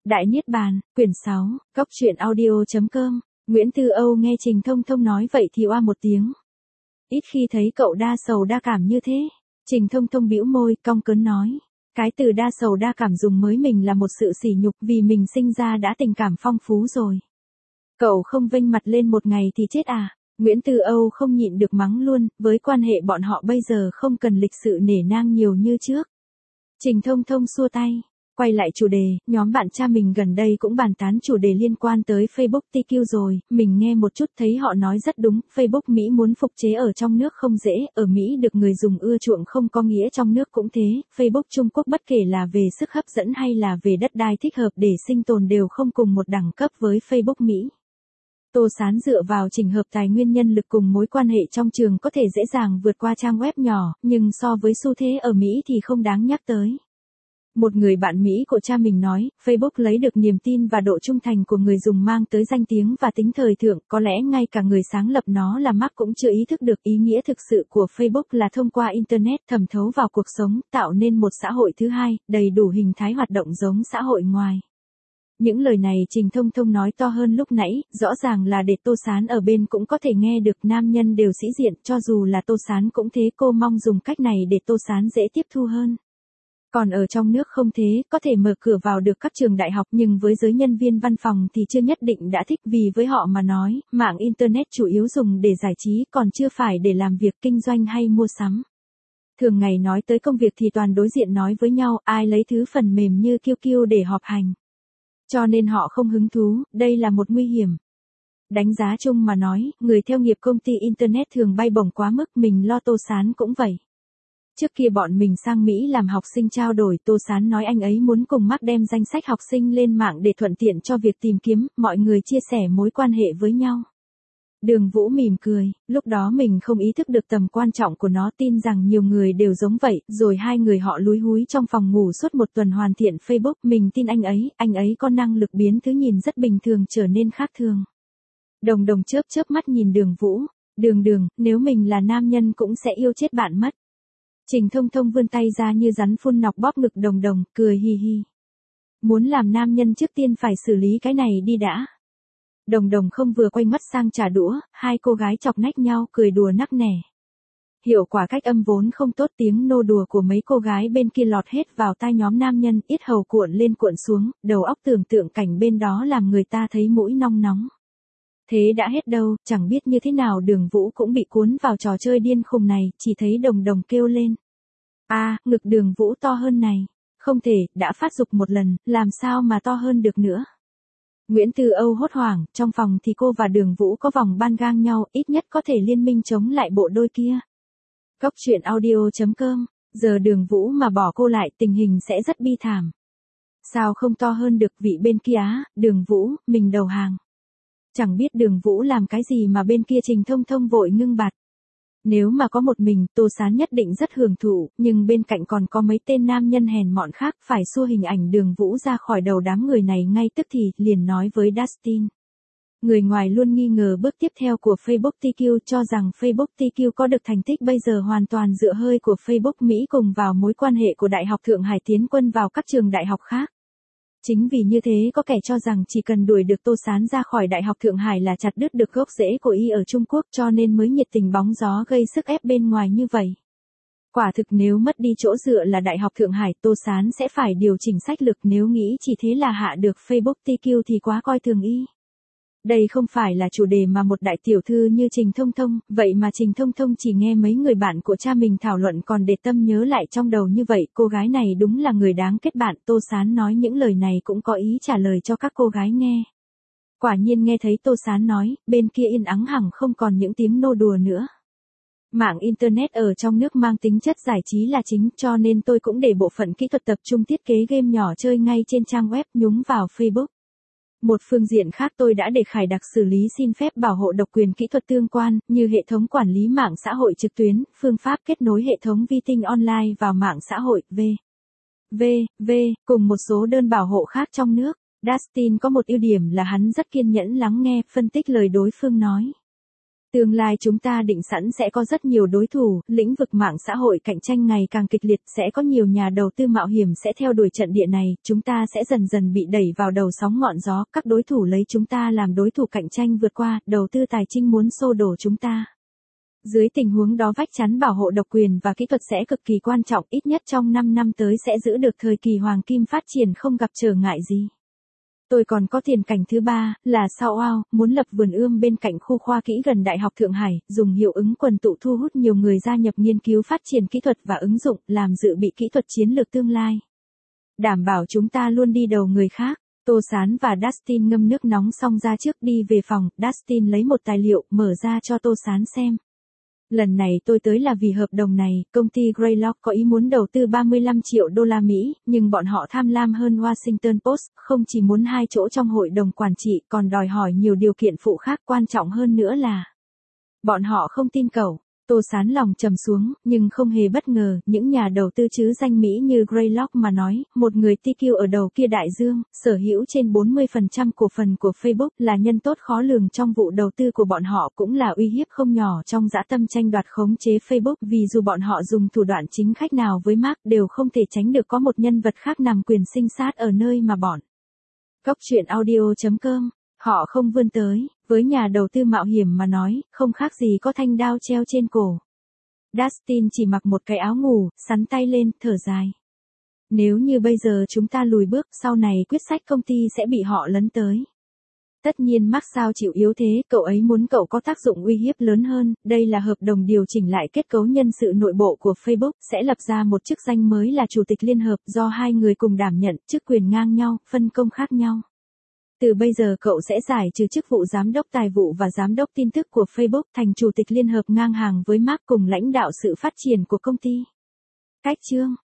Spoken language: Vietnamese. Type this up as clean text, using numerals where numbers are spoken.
Đại Niết Bàn, quyển 6, Cốc truyện audio.com, Nguyễn Tư Âu nghe Trình Thông Thông nói vậy thì oa một tiếng. Ít khi thấy cậu đa sầu đa cảm như thế. Trình Thông Thông bĩu môi, cong cớn nói. Cái từ đa sầu đa cảm dùng mới mình là một sự sỉ nhục vì mình sinh ra đã tình cảm phong phú rồi. Cậu không vênh mặt lên một ngày thì chết à? Nguyễn Tư Âu không nhịn được mắng luôn, với quan hệ bọn họ bây giờ không cần lịch sự nể nang nhiều như trước. Trình Thông Thông xua tay. Quay lại chủ đề, nhóm bạn cha mình gần đây cũng bàn tán chủ đề liên quan tới Facebook TQ rồi, mình nghe một chút thấy họ nói rất đúng, Facebook Mỹ muốn phục chế ở trong nước không dễ, ở Mỹ được người dùng ưa chuộng không có nghĩa trong nước cũng thế, Facebook Trung Quốc bất kể là về sức hấp dẫn hay là về đất đai thích hợp để sinh tồn đều không cùng một đẳng cấp với Facebook Mỹ. Tô Sán dựa vào trình hợp tài nguyên nhân lực cùng mối quan hệ trong trường có thể dễ dàng vượt qua trang web nhỏ, nhưng so với xu thế ở Mỹ thì không đáng nhắc tới. Một người bạn Mỹ của cha mình nói, Facebook lấy được niềm tin và độ trung thành của người dùng mang tới danh tiếng và tính thời thượng, có lẽ ngay cả người sáng lập nó là Mark cũng chưa ý thức được ý nghĩa thực sự của Facebook là thông qua Internet thẩm thấu vào cuộc sống, tạo nên một xã hội thứ hai, đầy đủ hình thái hoạt động giống xã hội ngoài. Những lời này Trình Thông Thông nói to hơn lúc nãy, rõ ràng là để Tô Sán ở bên cũng có thể nghe được, nam nhân đều sĩ diện, cho dù là Tô Sán cũng thế, cô mong dùng cách này để Tô Sán dễ tiếp thu hơn. Còn ở trong nước không thế, có thể mở cửa vào được các trường đại học nhưng với giới nhân viên văn phòng thì chưa nhất định đã thích vì với họ mà nói, mạng Internet chủ yếu dùng để giải trí còn chưa phải để làm việc kinh doanh hay mua sắm. Thường ngày nói tới công việc thì toàn đối diện nói với nhau, ai lấy thứ phần mềm như QQ để họp hành. Cho nên họ không hứng thú, đây là một nguy hiểm. Đánh giá chung mà nói, người theo nghiệp công ty Internet thường bay bổng quá mức, mình lo Tô Sán cũng vậy. Trước kia bọn mình sang Mỹ làm học sinh trao đổi, Tô Sán nói anh ấy muốn cùng Mark đem danh sách học sinh lên mạng để thuận tiện cho việc tìm kiếm, mọi người chia sẻ mối quan hệ với nhau. Đường Vũ mỉm cười, lúc đó mình không ý thức được tầm quan trọng của nó, tin rằng nhiều người đều giống vậy, rồi hai người họ lúi húi trong phòng ngủ suốt một tuần hoàn thiện Facebook, mình tin anh ấy có năng lực biến thứ nhìn rất bình thường trở nên khác thường. Đồng Đồng chớp mắt nhìn Đường Vũ, Đường, nếu mình là nam nhân cũng sẽ yêu chết bạn mất. Trình Thông Thông vươn tay ra như rắn phun nọc bóp ngực Đồng Đồng, cười hi hi. Muốn làm nam nhân trước tiên phải xử lý cái này đi đã. Đồng Đồng không vừa quay mắt sang trả đũa, hai cô gái chọc nách nhau cười đùa nắc nẻ. Hiệu quả cách âm vốn không tốt, tiếng nô đùa của mấy cô gái bên kia lọt hết vào tai nhóm nam nhân, yết hầu cuộn lên cuộn xuống, đầu óc tưởng tượng cảnh bên đó làm người ta thấy mũi nong nóng. Thế đã hết đâu, chẳng biết như thế nào Đường Vũ cũng bị cuốn vào trò chơi điên khùng này, chỉ thấy Đồng Đồng kêu lên. Ngực Đường Vũ to hơn này. Không thể, đã phát dục một lần, làm sao mà to hơn được nữa. Nguyễn Tư Âu hốt hoảng, trong phòng thì cô và Đường Vũ có vòng ban gang nhau, ít nhất có thể liên minh chống lại bộ đôi kia. Cốc truyện audio.com, giờ Đường Vũ mà bỏ cô lại tình hình sẽ rất bi thảm. Sao không to hơn được vị bên kia á, Đường Vũ, mình đầu hàng. Chẳng biết Đường Vũ làm cái gì mà bên kia Trình Thông Thông vội ngưng bặt. Nếu mà có một mình, Tô Sán nhất định rất hưởng thụ, nhưng bên cạnh còn có mấy tên nam nhân hèn mọn khác, phải xua hình ảnh Đường Vũ ra khỏi đầu đám người này ngay tức thì, liền nói với Dustin. Người ngoài luôn nghi ngờ bước tiếp theo của Facebook TQ, cho rằng Facebook TQ có được thành tích bây giờ hoàn toàn dựa hơi của Facebook Mỹ cùng vào mối quan hệ của Đại học Thượng Hải tiến quân vào các trường đại học khác. Chính vì như thế có kẻ cho rằng chỉ cần đuổi được Tô Sán ra khỏi Đại học Thượng Hải là chặt đứt được gốc rễ của y ở Trung Quốc, cho nên mới nhiệt tình bóng gió gây sức ép bên ngoài như vậy. Quả thực nếu mất đi chỗ dựa là Đại học Thượng Hải, Tô Sán sẽ phải điều chỉnh sách lược, nếu nghĩ chỉ thế là hạ được Facebook TQ thì quá coi thường y. Đây không phải là chủ đề mà một đại tiểu thư như Trình Thông Thông, vậy mà Trình Thông Thông chỉ nghe mấy người bạn của cha mình thảo luận còn để tâm nhớ lại trong đầu như vậy, cô gái này đúng là người đáng kết bạn. Tô Sán nói những lời này cũng có ý trả lời cho các cô gái nghe. Quả nhiên nghe thấy Tô Sán nói, bên kia yên ắng hẳn không còn những tiếng nô đùa nữa. Mạng Internet ở trong nước mang tính chất giải trí là chính, cho nên tôi cũng để bộ phận kỹ thuật tập trung thiết kế game nhỏ chơi ngay trên trang web, nhúng vào Facebook. Một phương diện khác tôi đã để Khải Đặc xử lý xin phép bảo hộ độc quyền kỹ thuật tương quan, như hệ thống quản lý mạng xã hội trực tuyến, phương pháp kết nối hệ thống vi tinh online vào mạng xã hội, cùng một số đơn bảo hộ khác trong nước. Dustin có một ưu điểm là hắn rất kiên nhẫn lắng nghe, phân tích lời đối phương nói. Tương lai chúng ta định sẵn sẽ có rất nhiều đối thủ, lĩnh vực mạng xã hội cạnh tranh ngày càng kịch liệt, sẽ có nhiều nhà đầu tư mạo hiểm sẽ theo đuổi trận địa này, chúng ta sẽ dần dần bị đẩy vào đầu sóng ngọn gió, các đối thủ lấy chúng ta làm đối thủ cạnh tranh vượt qua, đầu tư tài chính muốn xô đổ chúng ta. Dưới tình huống đó vách chắn bảo hộ độc quyền và kỹ thuật sẽ cực kỳ quan trọng, ít nhất trong 5 năm tới sẽ giữ được thời kỳ hoàng kim phát triển không gặp trở ngại gì. Tôi còn có tiền cảnh thứ ba, là sao wow, muốn lập vườn ươm bên cạnh khu khoa kỹ gần Đại học Thượng Hải, dùng hiệu ứng quần tụ thu hút nhiều người gia nhập nghiên cứu phát triển kỹ thuật và ứng dụng, làm dự bị kỹ thuật chiến lược tương lai. Đảm bảo chúng ta luôn đi đầu người khác. Tô Sán và Dustin ngâm nước nóng xong ra trước đi về phòng, Dustin lấy một tài liệu, mở ra cho Tô Sán xem. Lần này tôi tới là vì hợp đồng này, công ty Greylock có ý muốn đầu tư 35 triệu đô la Mỹ, nhưng bọn họ tham lam hơn Washington Post, không chỉ muốn 2 chỗ trong hội đồng quản trị, còn đòi hỏi nhiều điều kiện phụ khác, quan trọng hơn nữa là bọn họ không tin cậu. Tô Sán lòng trầm xuống, nhưng không hề bất ngờ, những nhà đầu tư chứ danh Mỹ như Greylock mà nói, một người TQ ở đầu kia đại dương, sở hữu trên 40% cổ phần của Facebook, là nhân tốt khó lường trong vụ đầu tư của bọn họ, cũng là uy hiếp không nhỏ trong dã tâm tranh đoạt khống chế Facebook, vì dù bọn họ dùng thủ đoạn chính khách nào với Mark đều không thể tránh được có một nhân vật khác nằm quyền sinh sát ở nơi mà bọn Cóc Truyện Audio.com họ không vươn tới. Với nhà đầu tư mạo hiểm mà nói, không khác gì có thanh đao treo trên cổ. Dustin chỉ mặc một cái áo ngủ, sắn tay lên, thở dài. Nếu như bây giờ chúng ta lùi bước, sau này quyết sách công ty sẽ bị họ lấn tới. Tất nhiên Mark sao chịu yếu thế, cậu ấy muốn cậu có tác dụng uy hiếp lớn hơn, đây là hợp đồng điều chỉnh lại kết cấu nhân sự nội bộ của Facebook, sẽ lập ra một chức danh mới là chủ tịch liên hợp, do hai người cùng đảm nhận, chức quyền ngang nhau, phân công khác nhau. Từ bây giờ cậu sẽ giải trừ chức vụ giám đốc tài vụ và giám đốc tin tức của Facebook, thành chủ tịch liên hợp ngang hàng với Mark, cùng lãnh đạo sự phát triển của công ty. Cách chương